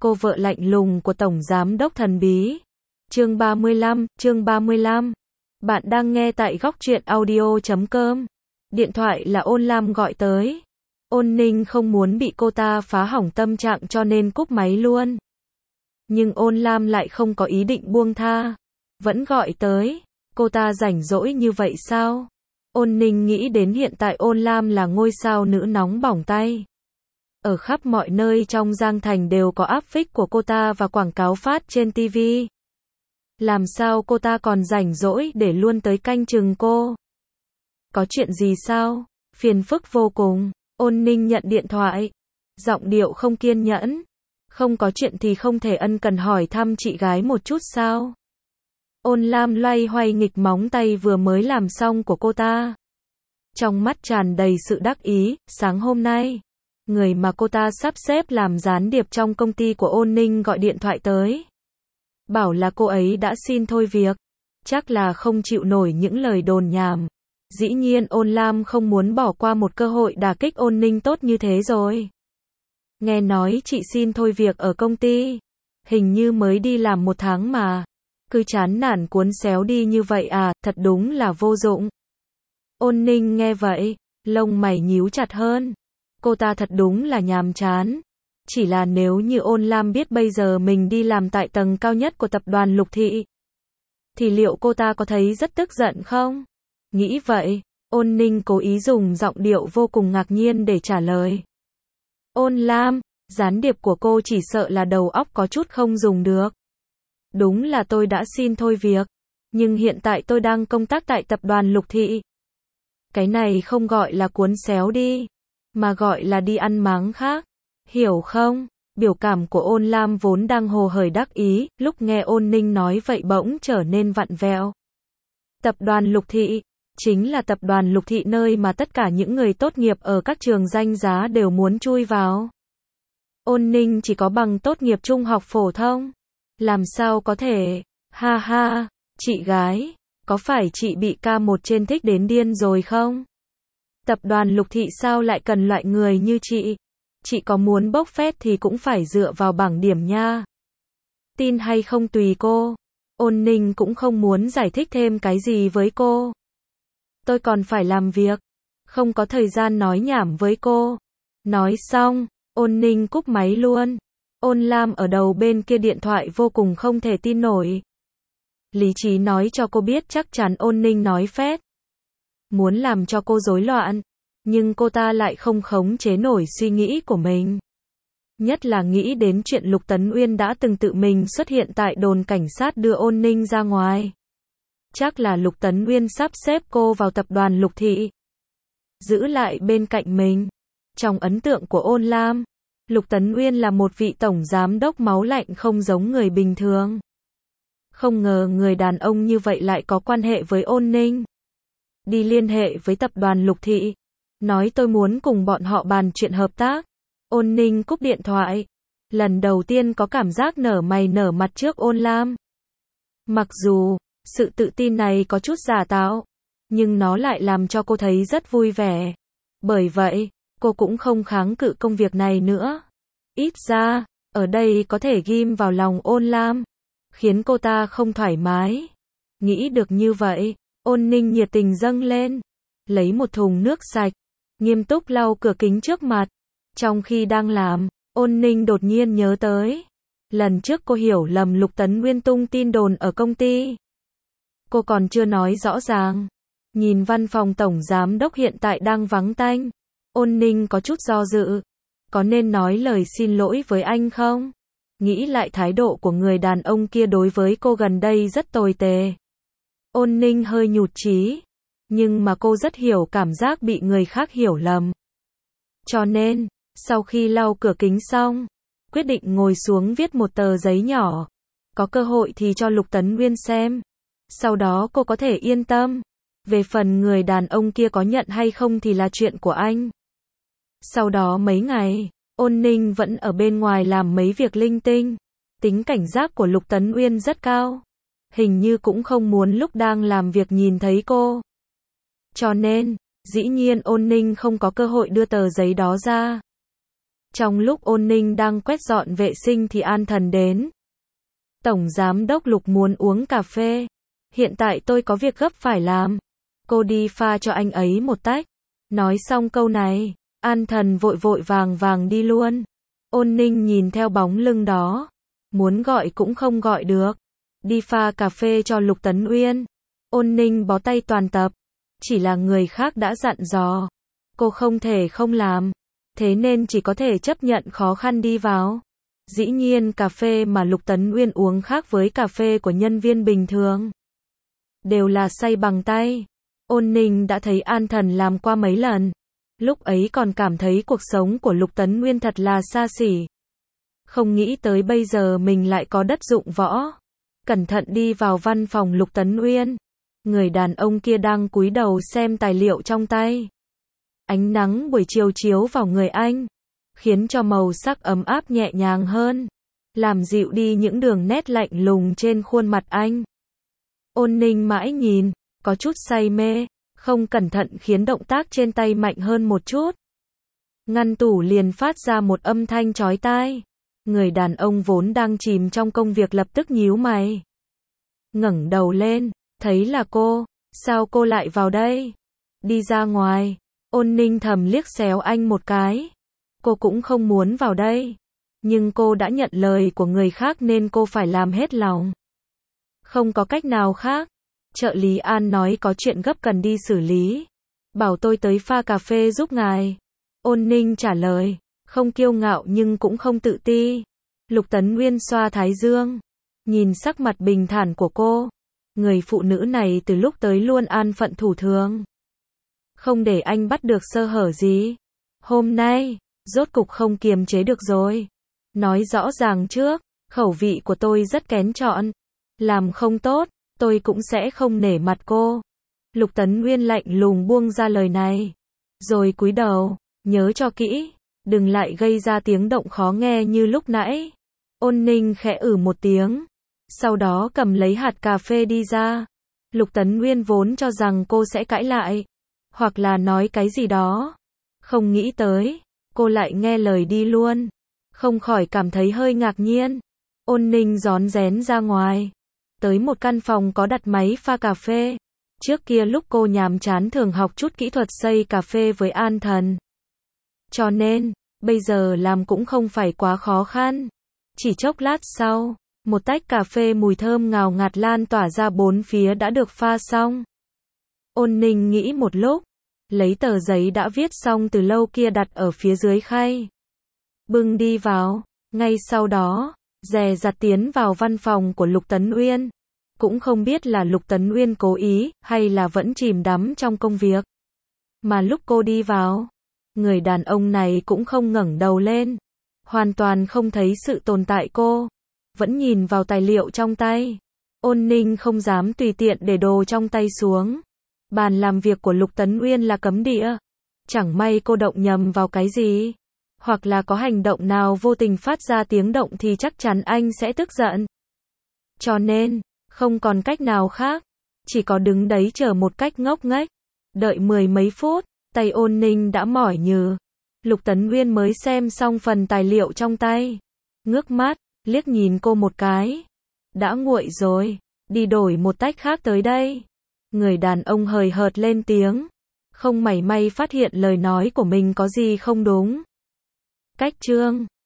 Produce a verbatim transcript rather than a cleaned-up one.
cô vợ lạnh lùng của Tổng Giám đốc thần bí. Chương ba mươi lăm, chương ba mươi lăm. Bạn đang nghe tại góc truyện audio chấm com. Điện thoại là Ôn Lam gọi tới. Ôn Ninh không muốn bị cô ta phá hỏng tâm trạng cho nên cúp máy luôn. Nhưng Ôn Lam lại không có ý định buông tha. Vẫn gọi tới. Cô ta rảnh rỗi như vậy sao? Ôn Ninh nghĩ đến hiện tại Ôn Lam là ngôi sao nữ nóng bỏng tay. Ở khắp mọi nơi trong Giang Thành đều có áp phích của cô ta và quảng cáo phát trên ti vi. Làm sao cô ta còn rảnh rỗi để luôn tới canh chừng cô? Có chuyện gì sao? Phiền phức vô cùng. Ôn Ninh nhận điện thoại. Giọng điệu không kiên nhẫn. Không có chuyện thì không thể ân cần hỏi thăm chị gái một chút sao? Ôn Lam loay hoay nghịch móng tay vừa mới làm xong của cô ta. Trong mắt tràn đầy sự đắc ý, sáng hôm nay, người mà cô ta sắp xếp làm gián điệp trong công ty của Ôn Ninh gọi điện thoại tới. Bảo là cô ấy đã xin thôi việc. Chắc là không chịu nổi những lời đồn nhảm. Dĩ nhiên Ôn Lam không muốn bỏ qua một cơ hội đả kích Ôn Ninh tốt như thế rồi. Nghe nói chị xin thôi việc ở công ty. Hình như mới đi làm một tháng mà. Cứ chán nản cuốn xéo đi như vậy à, thật đúng là vô dụng. Ôn Ninh nghe vậy, lông mày nhíu chặt hơn. Cô ta thật đúng là nhàm chán. Chỉ là nếu như Ôn Lam biết bây giờ mình đi làm tại tầng cao nhất của tập đoàn Lục Thị, thì liệu cô ta có thấy rất tức giận không? Nghĩ vậy, Ôn Ninh cố ý dùng giọng điệu vô cùng ngạc nhiên để trả lời. Ôn Lam, gián điệp của cô chỉ sợ là đầu óc có chút không dùng được. Đúng là tôi đã xin thôi việc, nhưng hiện tại tôi đang công tác tại tập đoàn Lục Thị. Cái này không gọi là cuốn xéo đi, mà gọi là đi ăn máng khác. Hiểu không? Biểu cảm của Ôn Lam vốn đang hồ hởi đắc ý, lúc nghe Ôn Ninh nói vậy bỗng trở nên vặn vẹo. Tập đoàn Lục Thị, chính là tập đoàn Lục Thị nơi mà tất cả những người tốt nghiệp ở các trường danh giá đều muốn chui vào. Ôn Ninh chỉ có bằng tốt nghiệp trung học phổ thông. Làm sao có thể? Ha ha, chị gái, có phải chị bị ca một trên thích đến điên rồi không? Tập đoàn Lục Thị sao lại cần loại người như chị? Chị có muốn bốc phét thì cũng phải dựa vào bảng điểm nha. Tin hay không tùy cô. Ôn Ninh cũng không muốn giải thích thêm cái gì với cô. Tôi còn phải làm việc, không có thời gian nói nhảm với cô. Nói xong, Ôn Ninh cúp máy luôn. Ôn Lam ở đầu bên kia điện thoại vô cùng không thể tin nổi. Lý trí nói cho cô biết chắc chắn Ôn Ninh nói phét. Muốn làm cho cô rối loạn. Nhưng cô ta lại không khống chế nổi suy nghĩ của mình. Nhất là nghĩ đến chuyện Lục Tấn Uyên đã từng tự mình xuất hiện tại đồn cảnh sát đưa Ôn Ninh ra ngoài. Chắc là Lục Tấn Uyên sắp xếp cô vào tập đoàn Lục Thị, giữ lại bên cạnh mình. Trong ấn tượng của Ôn Lam, Lục Tấn Uyên là một vị tổng giám đốc máu lạnh không giống người bình thường. Không ngờ người đàn ông như vậy lại có quan hệ với Ôn Ninh. Đi liên hệ với tập đoàn Lục Thị, nói tôi muốn cùng bọn họ bàn chuyện hợp tác. Ôn Ninh cúp điện thoại. Lần đầu tiên có cảm giác nở mày nở mặt trước Ôn Lam. Mặc dù, sự tự tin này có chút giả tạo, nhưng nó lại làm cho cô thấy rất vui vẻ. Bởi vậy, cô cũng không kháng cự công việc này nữa. Ít ra, ở đây có thể ghim vào lòng Ôn Lam, khiến cô ta không thoải mái. Nghĩ được như vậy, Ôn Ninh nhiệt tình dâng lên, lấy một thùng nước sạch, nghiêm túc lau cửa kính trước mặt. Trong khi đang làm, Ôn Ninh đột nhiên nhớ tới. Lần trước cô hiểu lầm Lục Tấn Uyên tung tin đồn ở công ty. Cô còn chưa nói rõ ràng. Nhìn văn phòng tổng giám đốc hiện tại đang vắng tanh. Ôn Ninh có chút do dự. Có nên nói lời xin lỗi với anh không? Nghĩ lại thái độ của người đàn ông kia đối với cô gần đây rất tồi tệ. Ôn Ninh hơi nhụt chí. Nhưng mà cô rất hiểu cảm giác bị người khác hiểu lầm. Cho nên, sau khi lau cửa kính xong, quyết định ngồi xuống viết một tờ giấy nhỏ. Có cơ hội thì cho Lục Tấn Uyên xem. Sau đó cô có thể yên tâm. Về phần người đàn ông kia có nhận hay không thì là chuyện của anh. Sau đó mấy ngày, Ôn Ninh vẫn ở bên ngoài làm mấy việc linh tinh. Tính cảnh giác của Lục Tấn Uyên rất cao. Hình như cũng không muốn lúc đang làm việc nhìn thấy cô. Cho nên, dĩ nhiên Ôn Ninh không có cơ hội đưa tờ giấy đó ra. Trong lúc Ôn Ninh đang quét dọn vệ sinh thì An Thần đến. Tổng Giám đốc Lục muốn uống cà phê. Hiện tại tôi có việc gấp phải làm. Cô đi pha cho anh ấy một tách. Nói xong câu này, An Thần vội vội vàng vàng đi luôn. Ôn Ninh nhìn theo bóng lưng đó. Muốn gọi cũng không gọi được. Đi pha cà phê cho Lục Tấn Uyên. Ôn Ninh bó tay toàn tập. Chỉ là người khác đã dặn dò. Cô không thể không làm. Thế nên chỉ có thể chấp nhận khó khăn đi vào. Dĩ nhiên cà phê mà Lục Tấn Uyên uống khác với cà phê của nhân viên bình thường. Đều là xay bằng tay. Ôn Ninh đã thấy An Thần làm qua mấy lần. Lúc ấy còn cảm thấy cuộc sống của Lục Tấn Uyên thật là xa xỉ. Không nghĩ tới bây giờ mình lại có đất dụng võ. Cẩn thận đi vào văn phòng Lục Tấn Uyên. Người đàn ông kia đang cúi đầu xem tài liệu trong tay. Ánh nắng buổi chiều chiếu vào người anh, khiến cho màu sắc ấm áp nhẹ nhàng hơn, làm dịu đi những đường nét lạnh lùng trên khuôn mặt anh. Ôn Ninh mãi nhìn, có chút say mê, không cẩn thận khiến động tác trên tay mạnh hơn một chút. Ngăn tủ liền phát ra một âm thanh chói tai. Người đàn ông vốn đang chìm trong công việc lập tức nhíu mày. Ngẩng đầu lên, thấy là cô, sao cô lại vào đây? Đi ra ngoài. Ôn Ninh thầm liếc xéo anh một cái. Cô cũng không muốn vào đây. Nhưng cô đã nhận lời của người khác nên cô phải làm hết lòng. Không có cách nào khác. Trợ lý An nói có chuyện gấp cần đi xử lý. Bảo tôi tới pha cà phê giúp ngài. Ôn Ninh trả lời. Không kiêu ngạo nhưng cũng không tự ti. Lục Tấn Uyên xoa thái dương. Nhìn sắc mặt bình thản của cô. Người phụ nữ này từ lúc tới luôn an phận thủ thường. Không để anh bắt được sơ hở gì. Hôm nay, rốt cục không kiềm chế được rồi. Nói rõ ràng trước, khẩu vị của tôi rất kén chọn. Làm không tốt, tôi cũng sẽ không nể mặt cô. Lục Tấn Uyên lạnh lùng buông ra lời này. Rồi cúi đầu, nhớ cho kỹ, đừng lại gây ra tiếng động khó nghe như lúc nãy. Ôn Ninh khẽ ử một tiếng. Sau đó cầm lấy hạt cà phê đi ra. Lục Tấn Uyên vốn cho rằng cô sẽ cãi lại. Hoặc là nói cái gì đó. Không nghĩ tới, cô lại nghe lời đi luôn. Không khỏi cảm thấy hơi ngạc nhiên. Ôn Ninh rón rén ra ngoài. Tới một căn phòng có đặt máy pha cà phê. Trước kia lúc cô nhàm chán thường học chút kỹ thuật xay cà phê với An Thần. Cho nên, bây giờ làm cũng không phải quá khó khăn. Chỉ chốc lát sau, một tách cà phê mùi thơm ngào ngạt lan tỏa ra bốn phía đã được pha xong. Ôn Ninh nghĩ một lúc, lấy tờ giấy đã viết xong từ lâu kia đặt ở phía dưới khay. Bưng đi vào, ngay sau đó, dè dặt tiến vào văn phòng của Lục Tấn Uyên. Cũng không biết là Lục Tấn Uyên cố ý, hay là vẫn chìm đắm trong công việc. Mà lúc cô đi vào, người đàn ông này cũng không ngẩng đầu lên. Hoàn toàn không thấy sự tồn tại cô. Vẫn nhìn vào tài liệu trong tay. Ôn Ninh không dám tùy tiện để đồ trong tay xuống. Bàn làm việc của Lục Tấn Uyên là cấm địa. Chẳng may cô động nhầm vào cái gì. Hoặc là có hành động nào vô tình phát ra tiếng động thì chắc chắn anh sẽ tức giận. Cho nên, không còn cách nào khác. Chỉ có đứng đấy chờ một cách ngốc nghếch. Đợi mười mấy phút, tay Ôn Ninh đã mỏi nhừ. Lục Tấn Uyên mới xem xong phần tài liệu trong tay. Ngước mắt, liếc nhìn cô một cái. Đã nguội rồi, đi đổi một tách khác tới đây. Người đàn ông hời hợt lên tiếng. Không mảy may phát hiện lời nói của mình có gì không đúng. Cách chương